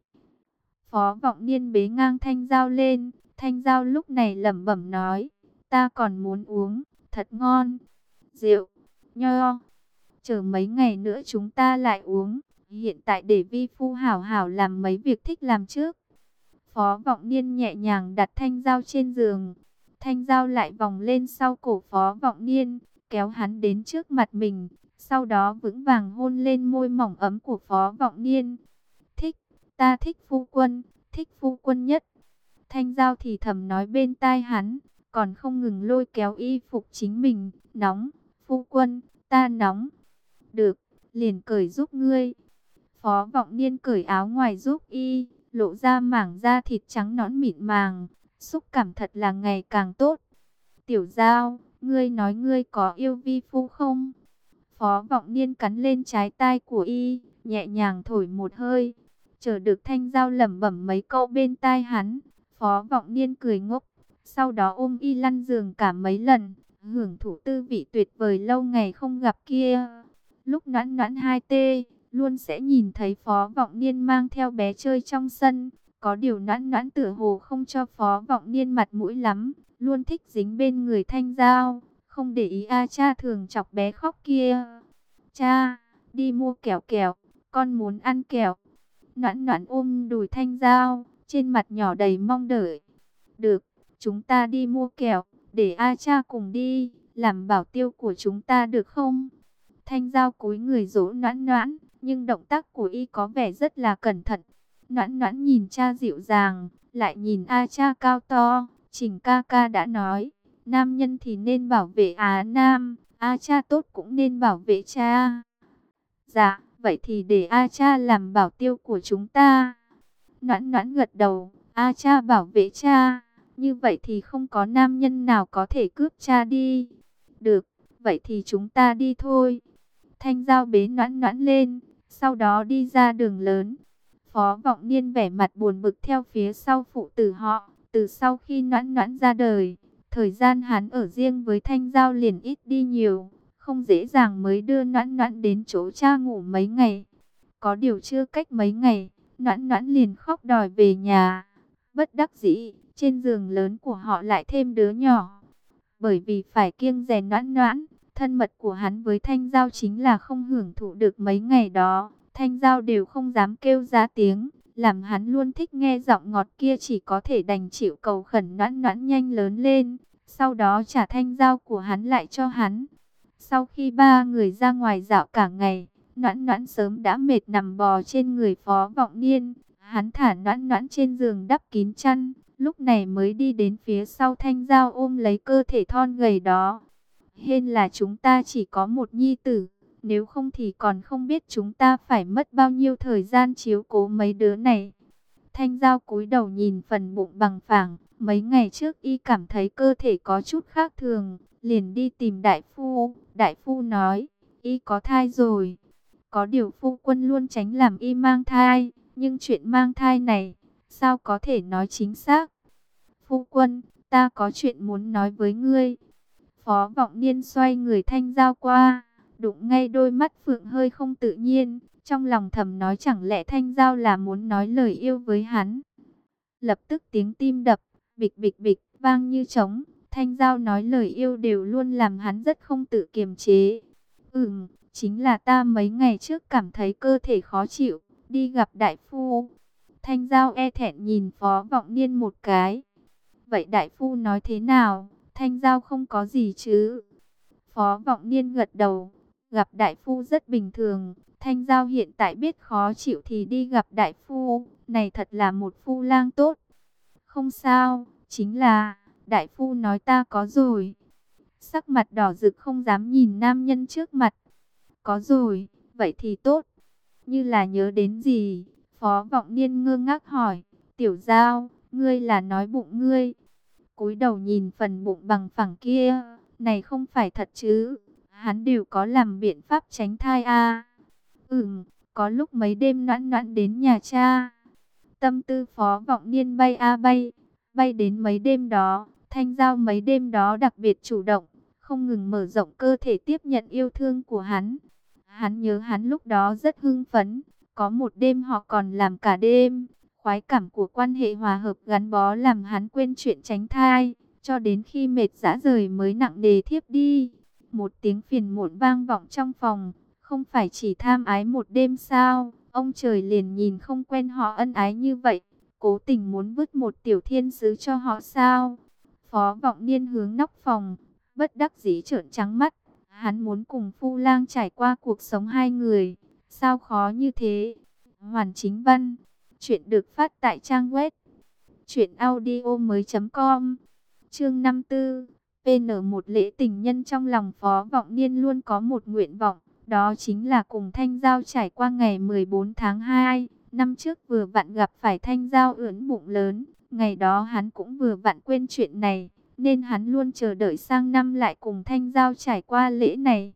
Phó Vọng Niên bế ngang Thanh Giao lên. Thanh Giao lúc này lẩm bẩm nói, ta còn muốn uống, thật ngon. Rượu, nho, chờ mấy ngày nữa chúng ta lại uống. Hiện tại để vi phu hảo hảo làm mấy việc thích làm trước. Phó Vọng Niên nhẹ nhàng đặt Thanh Giao trên giường. Thanh Giao lại vòng lên sau cổ Phó Vọng Niên, kéo hắn đến trước mặt mình. Sau đó vững vàng hôn lên môi mỏng ấm của Phó Vọng Niên. Thích, ta thích phu quân, thích phu quân nhất. Thanh Giao thì thầm nói bên tai hắn, còn không ngừng lôi kéo y phục chính mình. Nóng, phu quân, ta nóng. Được, liền cởi giúp ngươi. Phó Vọng Niên cởi áo ngoài giúp y, lộ ra mảng da thịt trắng nõn mịn màng, xúc cảm thật là ngày càng tốt. Tiểu Giao, ngươi nói ngươi có yêu vi phu không? Phó Vọng Niên cắn lên trái tai của y, nhẹ nhàng thổi một hơi, chờ được Thanh Giao lẩm bẩm mấy câu bên tai hắn. Phó Vọng Niên cười ngốc, sau đó ôm y lăn giường cả mấy lần, hưởng thụ tư vị tuyệt vời lâu ngày không gặp kia. Lúc noãn noãn hai tê, luôn sẽ nhìn thấy Phó Vọng Niên mang theo bé chơi trong sân. Có điều noãn noãn tựa hồ không cho Phó Vọng Niên mặt mũi lắm, luôn thích dính bên người Thanh Giao, không để ý A Cha thường chọc bé khóc kia. Cha, đi mua kẹo kẹo, con muốn ăn kẹo. Noãn noãn ôm đùi Thanh Giao, trên mặt nhỏ đầy mong đợi. Được, chúng ta đi mua kẹo, để A Cha cùng đi, làm bảo tiêu của chúng ta được không? Thanh Giao cúi người dỗ noãn noãn, nhưng động tác của y có vẻ rất là cẩn thận. Noãn noãn nhìn cha dịu dàng, lại nhìn A Cha cao to. Trình ca ca đã nói, nam nhân thì nên bảo vệ Á Nam, A Cha tốt cũng nên bảo vệ cha. Dạ, vậy thì để A Cha làm bảo tiêu của chúng ta. Noãn noãn gật đầu, A Cha bảo vệ cha, như vậy thì không có nam nhân nào có thể cướp cha đi. Được, vậy thì chúng ta đi thôi. Thanh Giao bế noãn noãn lên, sau đó đi ra đường lớn. Phó Vọng Niên vẻ mặt buồn bực theo phía sau phụ tử họ. Từ sau khi noãn noãn ra đời, thời gian hắn ở riêng với Thanh Giao liền ít đi nhiều, không dễ dàng mới đưa noãn noãn đến chỗ cha ngủ mấy ngày. Có điều chưa cách mấy ngày, noãn noãn liền khóc đòi về nhà. Bất đắc dĩ, trên giường lớn của họ lại thêm đứa nhỏ. Bởi vì phải kiêng dè noãn noãn, thân mật của hắn với Thanh Giao chính là không hưởng thụ được mấy ngày đó. Thanh Giao đều không dám kêu ra tiếng, làm hắn luôn thích nghe giọng ngọt kia, chỉ có thể đành chịu cầu khẩn noãn noãn nhanh lớn lên, sau đó trả Thanh Giao của hắn lại cho hắn. Sau khi ba người ra ngoài dạo cả ngày, Noãn Noãn sớm đã mệt nằm bò trên người Phó Vọng Niên. Hắn thả Noãn Noãn trên giường đắp kín chăn, lúc này mới đi đến phía sau Thanh Giao ôm lấy cơ thể thon gầy đó. Hên là chúng ta chỉ có một nhi tử, nếu không thì còn không biết chúng ta phải mất bao nhiêu thời gian chiếu cố mấy đứa này. Thanh Giao cúi đầu nhìn phần bụng bằng phẳng, mấy ngày trước y cảm thấy cơ thể có chút khác thường, liền đi tìm đại phu. Đại phu nói, y có thai rồi. Có điều phu quân luôn tránh làm y mang thai, nhưng chuyện mang thai này, sao có thể nói chính xác? Phu quân, ta có chuyện muốn nói với ngươi. Phó Vọng Niên xoay người Thanh Giao qua, đụng ngay đôi mắt phượng hơi không tự nhiên, trong lòng thầm nói chẳng lẽ Thanh Giao là muốn nói lời yêu với hắn. Lập tức tiếng tim đập, bịch bịch bịch, vang như trống. Thanh Giao nói lời yêu đều luôn làm hắn rất không tự kiềm chế. Ừm, chính là ta mấy ngày trước cảm thấy cơ thể khó chịu, đi gặp đại phu. Thanh Giao e thẹn nhìn Phó Vọng Niên một cái. Vậy đại phu nói thế nào? Thanh Giao không có gì chứ? Phó Vọng Niên gật đầu. Gặp đại phu rất bình thường. Thanh Giao hiện tại biết khó chịu thì đi gặp đại phu. Này thật là một phu lang tốt. Không sao, chính là đại phu nói ta có rồi. Sắc mặt đỏ rực không dám nhìn nam nhân trước mặt. Có rồi, vậy thì tốt. Như là nhớ đến gì, Phó Vọng Niên ngơ ngác hỏi, Tiểu Giao, ngươi là nói bụng ngươi. Cúi đầu nhìn phần bụng bằng phẳng kia, này không phải thật chứ? Hắn đều có làm biện pháp tránh thai à? Ừm, có lúc mấy đêm Noãn Noãn đến nhà cha. Tâm tư Phó Vọng Niên bay a bay, bay đến mấy đêm đó, Thanh Giao mấy đêm đó đặc biệt chủ động, không ngừng mở rộng cơ thể tiếp nhận yêu thương của hắn. Hắn nhớ hắn lúc đó rất hưng phấn, có một đêm họ còn làm cả đêm. Khoái cảm của quan hệ hòa hợp gắn bó làm hắn quên chuyện tránh thai, cho đến khi mệt rã rời mới nặng nề thiếp đi. Một tiếng phiền muộn vang vọng trong phòng, không phải chỉ tham ái một đêm sao? Ông trời liền nhìn không quen họ ân ái như vậy, cố tình muốn vứt một tiểu thiên sứ cho họ sao? Phó Vọng Niên hướng nóc phòng, bất đắc dĩ trợn trắng mắt. Hắn muốn cùng Phu Lang trải qua cuộc sống hai người, sao khó như thế? Hoàn Chính Văn, chuyện được phát tại trang web truyện audio mới.com. Chương năm tư, pê en một lễ tình nhân. Trong lòng Phó Vọng Niên luôn có một nguyện vọng, đó chính là cùng Thanh Giao trải qua ngày mười bốn tháng hai. Năm trước vừa vặn gặp phải Thanh Giao ưỡn bụng lớn, ngày đó hắn cũng vừa vặn quên chuyện này, nên hắn luôn chờ đợi sang năm lại cùng Thanh Giao trải qua lễ này.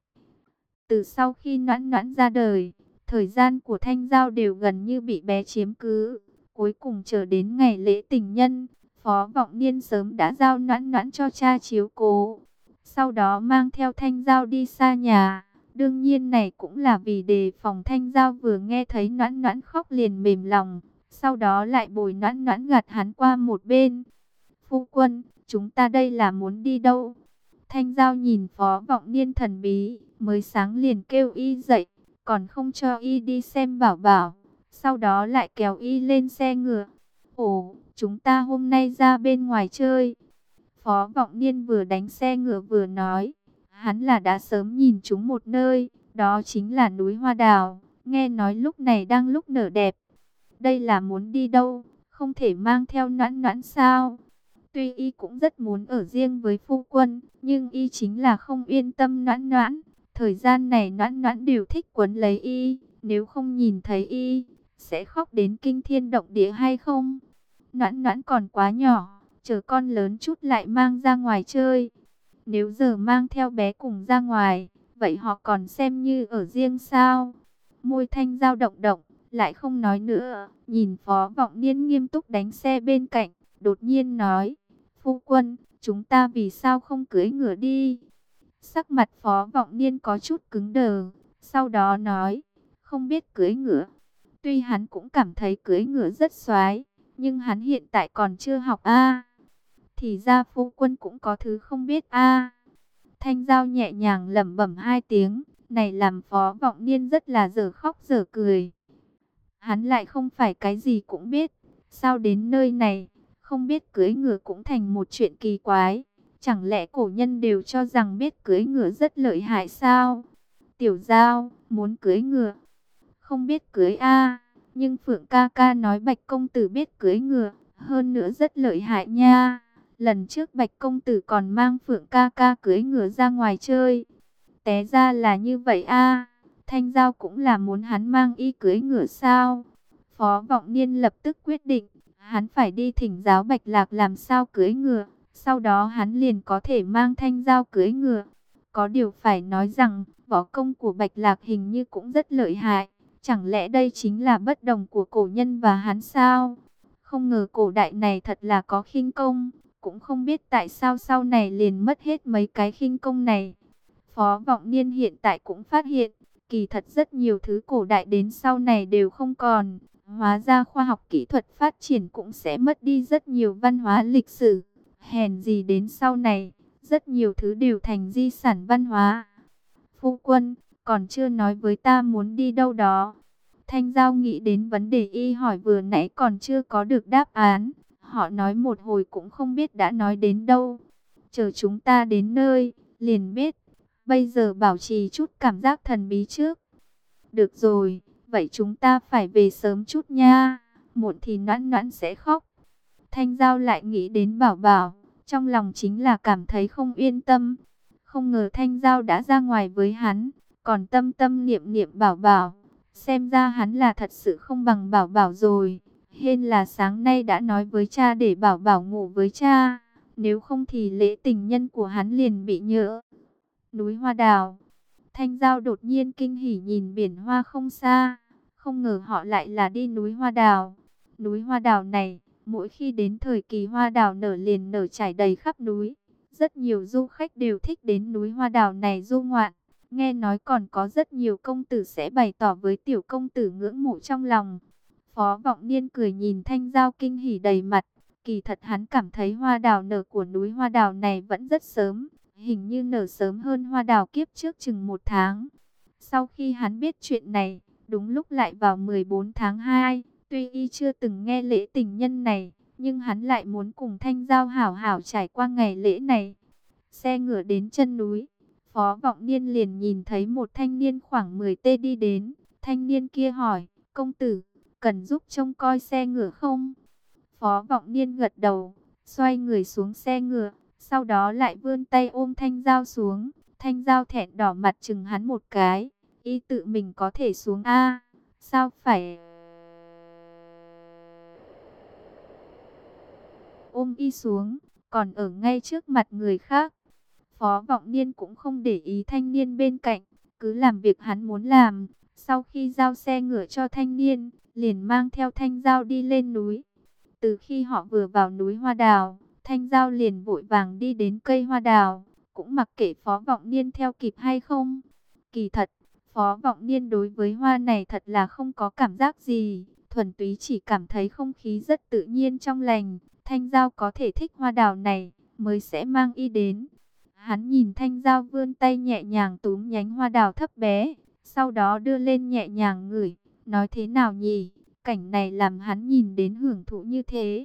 Từ sau khi Noãn Noãn ra đời, thời gian của Thanh Giao đều gần như bị bé chiếm cứ. Cuối cùng chờ đến ngày lễ tình nhân, Phó Vọng Niên sớm đã giao Noãn Noãn cho cha chiếu cố. Sau đó mang theo Thanh Giao đi xa nhà. Đương nhiên này cũng là vì đề phòng Thanh Giao vừa nghe thấy Noãn Noãn khóc liền mềm lòng. Sau đó lại bồi Noãn Noãn gạt hắn qua một bên. Phu quân, chúng ta đây là muốn đi đâu? Thanh Giao nhìn Phó Vọng Niên thần bí, mới sáng liền kêu y dậy, còn không cho y đi xem Bảo Bảo. Sau đó lại kéo y lên xe ngựa. Ồ, chúng ta hôm nay ra bên ngoài chơi. Phó Vọng Niên vừa đánh xe ngựa vừa nói. Hắn là đã sớm nhìn chúng một nơi, đó chính là núi Hoa Đào. Nghe nói lúc này đang lúc nở đẹp. Đây là muốn đi đâu, không thể mang theo Noãn Noãn sao? Tuy y cũng rất muốn ở riêng với phu quân, nhưng y chính là không yên tâm Noãn Noãn. Thời gian này Noãn Noãn đều thích quấn lấy y, nếu không nhìn thấy y, sẽ khóc đến kinh thiên động địa hay không? Noãn Noãn còn quá nhỏ, chờ con lớn chút lại mang ra ngoài chơi. Nếu giờ mang theo bé cùng ra ngoài, vậy họ còn xem như ở riêng sao? Môi Thanh Giao động động, lại không nói nữa, nhìn Phó Vọng Niên nghiêm túc đánh xe bên cạnh, đột nhiên nói, phu quân, chúng ta vì sao không cưỡi ngựa đi? Sắc mặt Phó Vọng Niên có chút cứng đờ, sau đó nói, không biết cưỡi ngựa. Tuy hắn cũng cảm thấy cưỡi ngựa rất xoái, nhưng hắn hiện tại còn chưa học a. Thì ra phu quân cũng có thứ không biết a. Thanh Giao nhẹ nhàng lẩm bẩm hai tiếng, này làm Phó Vọng Niên rất là dở khóc dở cười. Hắn lại không phải cái gì cũng biết, sao đến nơi này, không biết cưỡi ngựa cũng thành một chuyện kỳ quái. Chẳng lẽ cổ nhân đều cho rằng biết cưỡi ngựa rất lợi hại sao? Tiểu Giao, muốn cưỡi ngựa? Không biết cưỡi a, nhưng Phượng ca ca nói Bạch công tử biết cưỡi ngựa, hơn nữa rất lợi hại nha. Lần trước Bạch công tử còn mang Phượng ca ca cưỡi ngựa ra ngoài chơi. Té ra là như vậy a. Thanh Giao cũng là muốn hắn mang y cưỡi ngựa sao? Phó Vọng Niên lập tức quyết định, hắn phải đi thỉnh giáo Bạch Lạc làm sao cưỡi ngựa, sau đó hắn liền có thể mang Thanh Giao cưỡi ngựa. Có điều phải nói rằng, võ công của Bạch Lạc hình như cũng rất lợi hại. Chẳng lẽ đây chính là bất đồng của cổ nhân và hắn sao? Không ngờ cổ đại này thật là có khinh công, cũng không biết tại sao sau này liền mất hết mấy cái khinh công này. Phó Vọng Niên hiện tại cũng phát hiện, kỳ thật rất nhiều thứ cổ đại đến sau này đều không còn. Hóa ra khoa học kỹ thuật phát triển cũng sẽ mất đi rất nhiều văn hóa lịch sử. Hèn gì đến sau này, rất nhiều thứ đều thành di sản văn hóa. Phu quân, còn chưa nói với ta muốn đi đâu đó. Thanh Giao nghĩ đến vấn đề y hỏi vừa nãy còn chưa có được đáp án. Họ nói một hồi cũng không biết đã nói đến đâu. Chờ chúng ta đến nơi, liền biết. Bây giờ bảo trì chút cảm giác thần bí trước. Được rồi, vậy chúng ta phải về sớm chút nha. Muộn thì Noãn Noãn sẽ khóc. Thanh Giao lại nghĩ đến Bảo Bảo, trong lòng chính là cảm thấy không yên tâm. Không ngờ Thanh Giao đã ra ngoài với hắn, còn tâm tâm niệm niệm Bảo Bảo. Xem ra hắn là thật sự không bằng Bảo Bảo rồi. Hên là sáng nay đã nói với cha để Bảo Bảo ngủ với cha. Nếu không thì lễ tình nhân của hắn liền bị nhỡ. Núi Hoa Đào. Thanh Giao đột nhiên kinh hỉ nhìn biển hoa không xa. Không ngờ họ lại là đi núi Hoa Đào. Núi Hoa Đào này, mỗi khi đến thời kỳ hoa đào nở liền nở trải đầy khắp núi. Rất nhiều du khách đều thích đến núi Hoa Đào này du ngoạn. Nghe nói còn có rất nhiều công tử sẽ bày tỏ với tiểu công tử ngưỡng mộ trong lòng. Phó Vọng Niên cười nhìn Thanh Giao kinh hỉ đầy mặt. Kỳ thật hắn cảm thấy hoa đào nở của núi Hoa Đào này vẫn rất sớm. Hình như nở sớm hơn hoa đào kiếp trước chừng một tháng. Sau khi hắn biết chuyện này, đúng lúc lại vào mười bốn tháng hai. Tuy y chưa từng nghe lễ tình nhân này, nhưng hắn lại muốn cùng Thanh Giao hảo hảo trải qua ngày lễ này. Xe ngựa đến chân núi. Phó Vọng Niên liền nhìn thấy một thanh niên khoảng mười tê đi đến. Thanh niên kia hỏi, công tử, cần giúp trông coi xe ngựa không? Phó Vọng Niên gật đầu, xoay người xuống xe ngựa, sau đó lại vươn tay ôm Thanh Giao xuống. Thanh Giao thẹn đỏ mặt chừng hắn một cái, y tự mình có thể xuống a, sao phải ôm y xuống, còn ở ngay trước mặt người khác. Phó Vọng Niên cũng không để ý thanh niên bên cạnh, cứ làm việc hắn muốn làm. Sau khi giao xe ngựa cho thanh niên, liền mang theo Thanh Giao đi lên núi. Từ khi họ vừa vào núi Hoa Đào, Thanh Giao liền vội vàng đi đến cây hoa đào, cũng mặc kệ Phó Vọng Niên theo kịp hay không. Kỳ thật, Phó Vọng Niên đối với hoa này thật là không có cảm giác gì, thuần túy chỉ cảm thấy không khí rất tự nhiên trong lành. Thanh Giao có thể thích hoa đào này, mới sẽ mang y đến. Hắn nhìn Thanh Giao vươn tay nhẹ nhàng túm nhánh hoa đào thấp bé, sau đó đưa lên nhẹ nhàng ngửi, nói thế nào nhỉ? Cảnh này làm hắn nhìn đến hưởng thụ như thế.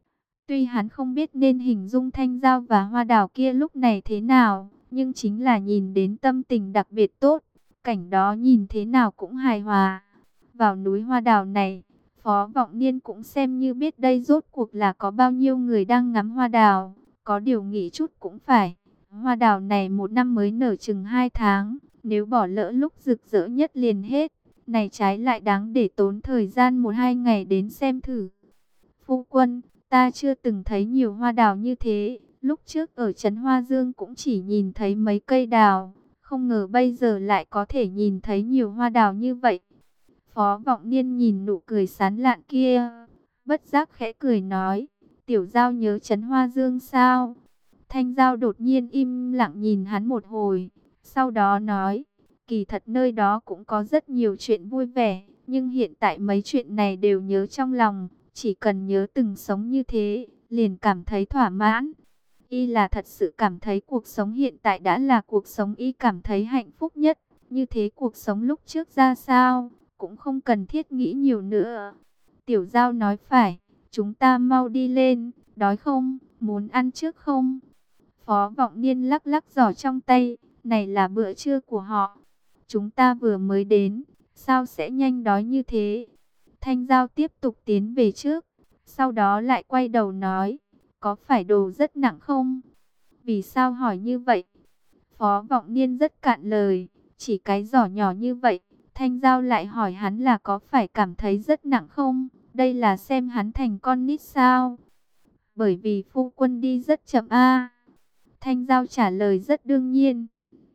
Tuy hắn không biết nên hình dung Thanh Giao và hoa đào kia lúc này thế nào, nhưng chính là nhìn đến tâm tình đặc biệt tốt. Cảnh đó nhìn thế nào cũng hài hòa. Vào núi Hoa Đào này, Phó Vọng Niên cũng xem như biết đây rốt cuộc là có bao nhiêu người đang ngắm hoa đào. Có điều nghĩ chút cũng phải. Hoa đào này một năm mới nở chừng hai tháng. Nếu bỏ lỡ lúc rực rỡ nhất liền hết. Này trái lại đáng để tốn thời gian một hai ngày đến xem thử. Phu quân, ta chưa từng thấy nhiều hoa đào như thế. Lúc trước ở trấn Hoa Dương cũng chỉ nhìn thấy mấy cây đào. Không ngờ bây giờ lại có thể nhìn thấy nhiều hoa đào như vậy. Phó Vọng Niên nhìn nụ cười sán lạn kia, bất giác khẽ cười nói, Tiểu Giao nhớ trấn Hoa Dương sao? Thanh Giao đột nhiên im lặng nhìn hắn một hồi, sau đó nói, kỳ thật nơi đó cũng có rất nhiều chuyện vui vẻ, nhưng hiện tại mấy chuyện này đều nhớ trong lòng, chỉ cần nhớ từng sống như thế, liền cảm thấy thỏa mãn. Y là thật sự cảm thấy cuộc sống hiện tại đã là cuộc sống y cảm thấy hạnh phúc nhất, như thế cuộc sống lúc trước ra sao? Cũng không cần thiết nghĩ nhiều nữa. Tiểu Giao nói phải, chúng ta mau đi lên, đói không, muốn ăn trước không? Phó Vọng Niên lắc lắc giỏ trong tay, này là bữa trưa của họ. Chúng ta vừa mới đến, sao sẽ nhanh đói như thế? Thanh Giao tiếp tục tiến về trước, sau đó lại quay đầu nói, có phải đồ rất nặng không? Vì sao hỏi như vậy? Phó Vọng Niên rất cạn lời, chỉ cái giỏ nhỏ như vậy. Thanh Giao lại hỏi hắn là có phải cảm thấy rất nặng không? Đây là xem hắn thành con nít sao? Bởi vì phu quân đi rất chậm a. Thanh Giao trả lời rất đương nhiên.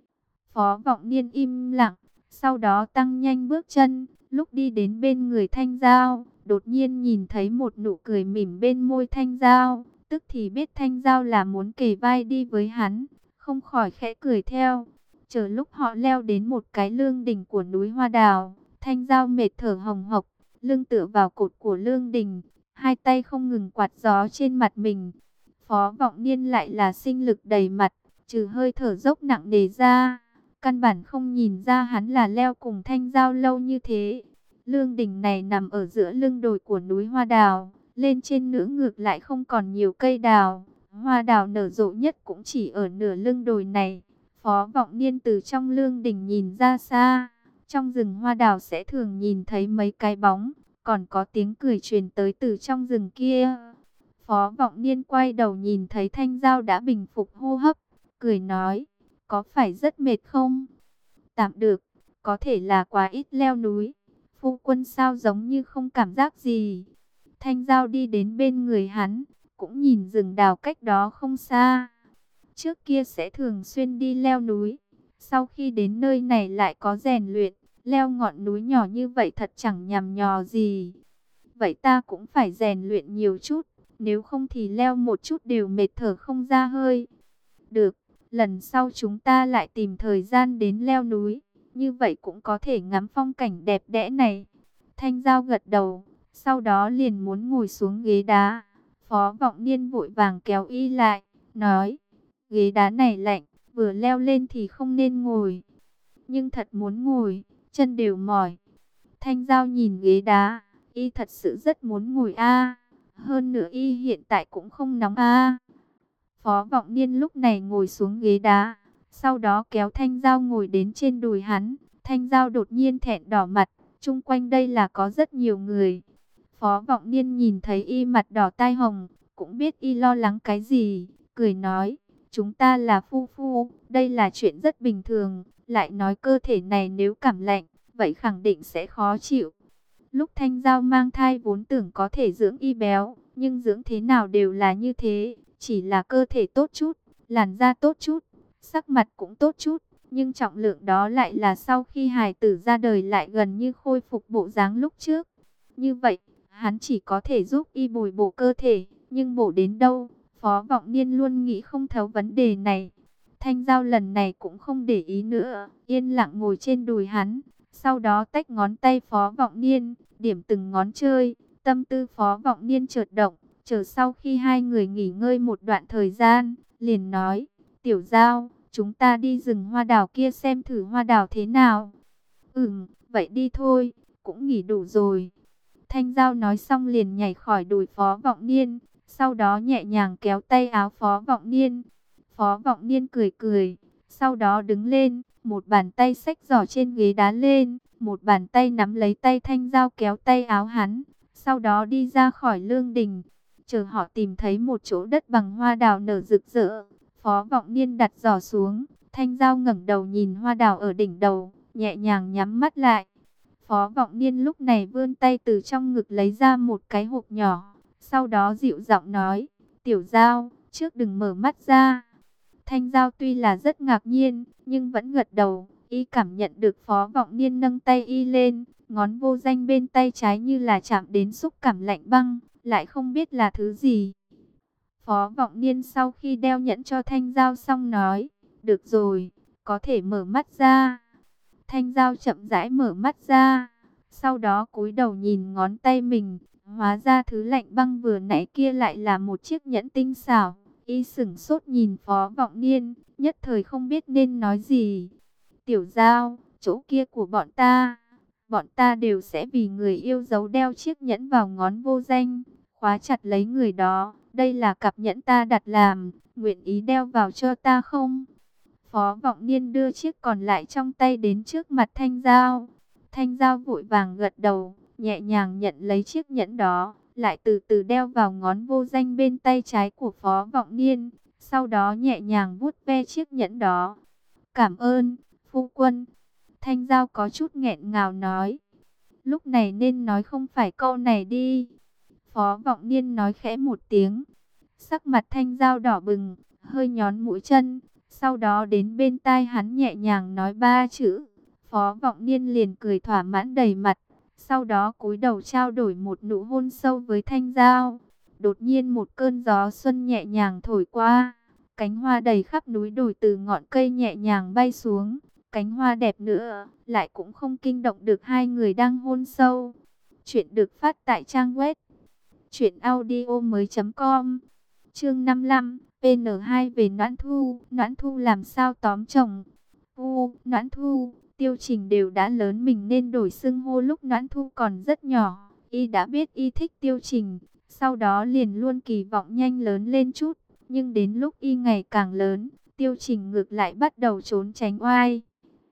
Phó Vọng Niên im lặng, sau đó tăng nhanh bước chân. Lúc đi đến bên người Thanh Giao, đột nhiên nhìn thấy một nụ cười mỉm bên môi Thanh Giao. Tức thì biết Thanh Giao là muốn kề vai đi với hắn, không khỏi khẽ cười theo. Chờ lúc họ leo đến một cái lương đỉnh của núi Hoa Đào, Thanh Giao mệt thở hồng hộc, lưng tựa vào cột của lương đỉnh, hai tay không ngừng quạt gió trên mặt mình. Phó Vọng Niên lại là sinh lực đầy mặt, trừ hơi thở dốc nặng nề ra, căn bản không nhìn ra hắn là leo cùng Thanh Giao lâu như thế. Lương đỉnh này nằm ở giữa lưng đồi của núi Hoa Đào, lên trên nữa ngược lại không còn nhiều cây đào. Hoa đào nở rộ nhất cũng chỉ ở nửa lưng đồi này. Phó Vọng Niên từ trong lương đỉnh nhìn ra xa, trong rừng hoa đào sẽ thường nhìn thấy mấy cái bóng, còn có tiếng cười truyền tới từ trong rừng kia. Phó Vọng Niên quay đầu nhìn thấy Thanh Giao đã bình phục hô hấp, cười nói, có phải rất mệt không? Tạm được, có thể là quá ít leo núi. Phu quân sao giống như không cảm giác gì? Thanh Giao đi đến bên người hắn, cũng nhìn rừng đào cách đó không xa. Trước kia sẽ thường xuyên đi leo núi, sau khi đến nơi này lại có rèn luyện, leo ngọn núi nhỏ như vậy thật chẳng nhằm nhò gì. Vậy ta cũng phải rèn luyện nhiều chút, nếu không thì leo một chút đều mệt thở không ra hơi. Được, lần sau chúng ta lại tìm thời gian đến leo núi, như vậy cũng có thể ngắm phong cảnh đẹp đẽ này. Thanh Giao gật đầu, sau đó liền muốn ngồi xuống ghế đá. Phó Vọng Niên vội vàng kéo y lại, nói, ghế đá này lạnh, vừa leo lên thì không nên ngồi. Nhưng thật muốn ngồi, chân đều mỏi. Thanh Giao nhìn ghế đá, y thật sự rất muốn ngồi a. Hơn nữa y hiện tại cũng không nóng a. Phó Vọng Niên lúc này ngồi xuống ghế đá, sau đó kéo Thanh Giao ngồi đến trên đùi hắn. Thanh Giao đột nhiên thẹn đỏ mặt, chung quanh đây là có rất nhiều người. Phó Vọng Niên nhìn thấy y mặt đỏ tai hồng, cũng biết y lo lắng cái gì, cười nói, chúng ta là phu phu, đây là chuyện rất bình thường, lại nói cơ thể này nếu cảm lạnh, vậy khẳng định sẽ khó chịu. Lúc Thanh Giao mang thai vốn tưởng có thể dưỡng y béo, nhưng dưỡng thế nào đều là như thế, chỉ là cơ thể tốt chút, làn da tốt chút, sắc mặt cũng tốt chút, nhưng trọng lượng đó lại là sau khi hài tử ra đời lại gần như khôi phục bộ dáng lúc trước. Như vậy, hắn chỉ có thể giúp y bồi bổ cơ thể, nhưng bổ đến đâu, Phó Vọng Niên luôn nghĩ không thấu vấn đề này. Thanh Giao lần này cũng không để ý nữa, yên lặng ngồi trên đùi hắn, sau đó tách ngón tay Phó Vọng Niên, điểm từng ngón chơi. Tâm tư Phó Vọng Niên chợt động, chờ sau khi hai người nghỉ ngơi một đoạn thời gian, liền nói, Tiểu Giao, chúng ta đi rừng hoa đào kia xem thử hoa đào thế nào. Ừm, vậy đi thôi, cũng nghỉ đủ rồi. Thanh Giao nói xong liền nhảy khỏi đùi Phó Vọng Niên, sau đó nhẹ nhàng kéo tay áo Phó Vọng Niên. Phó Vọng Niên cười cười, sau đó đứng lên, một bàn tay xách giỏ trên ghế đá lên, một bàn tay nắm lấy tay Thanh Giao kéo tay áo hắn, sau đó đi ra khỏi lương đình. Chờ họ tìm thấy một chỗ đất bằng hoa đào nở rực rỡ, Phó Vọng Niên đặt giỏ xuống, Thanh Giao ngẩng đầu nhìn hoa đào ở đỉnh đầu, nhẹ nhàng nhắm mắt lại. Phó Vọng Niên lúc này vươn tay từ trong ngực lấy ra một cái hộp nhỏ, sau đó dịu giọng nói, Tiểu Giao, trước đừng mở mắt ra. Thanh Giao tuy là rất ngạc nhiên, nhưng vẫn gật đầu, y cảm nhận được Phó Vọng Niên nâng tay y lên, ngón vô danh bên tay trái như là chạm đến xúc cảm lạnh băng, lại không biết là thứ gì. Phó Vọng Niên sau khi đeo nhẫn cho Thanh Giao xong nói, được rồi, có thể mở mắt ra. Thanh Giao chậm rãi mở mắt ra, sau đó cúi đầu nhìn ngón tay mình, hóa ra thứ lạnh băng vừa nãy kia lại là một chiếc nhẫn tinh xảo. Y sửng sốt nhìn Phó Vọng Niên, nhất thời không biết nên nói gì. Tiểu Giao, chỗ kia của bọn ta, bọn ta đều sẽ vì người yêu dấu đeo chiếc nhẫn vào ngón vô danh, khóa chặt lấy người đó. đây là cặp nhẫn ta đặt làm, nguyện ý đeo vào cho ta không? Phó Vọng Niên đưa chiếc còn lại trong tay đến trước mặt Thanh Giao. Thanh Giao vội vàng gật đầu, nhẹ nhàng nhận lấy chiếc nhẫn đó, lại từ từ đeo vào ngón vô danh bên tay trái của Phó Vọng Niên, sau đó nhẹ nhàng vuốt ve chiếc nhẫn đó. Cảm ơn, phu quân. Thanh Giao có chút nghẹn ngào nói. Lúc này nên nói không phải câu này đi. Phó Vọng Niên nói khẽ một tiếng. Sắc mặt Thanh Giao đỏ bừng, hơi nhón mũi chân. Sau đó đến bên tai hắn nhẹ nhàng nói ba chữ. Phó Vọng Niên liền cười thỏa mãn đầy mặt. Sau đó cúi đầu trao đổi một nụ hôn sâu với Thanh Giao. Đột nhiên một cơn gió xuân nhẹ nhàng thổi qua. Cánh hoa đầy khắp núi đồi từ ngọn cây nhẹ nhàng bay xuống. Cánh hoa đẹp nữa, lại cũng không kinh động được hai người đang hôn sâu. Chuyện được phát tại trang web truyện audio mới chấm com. Chương năm mươi lăm, P N hai về Noãn Thu. Noãn Thu làm sao tóm chồng? U, Noãn Thu, Tiêu Trình đều đã lớn mình nên đổi xưng hô lúc Noãn Thu còn rất nhỏ. Y đã biết y thích Tiêu Trình, sau đó liền luôn kỳ vọng nhanh lớn lên chút. Nhưng đến lúc y ngày càng lớn, Tiêu Trình ngược lại bắt đầu trốn tránh oai.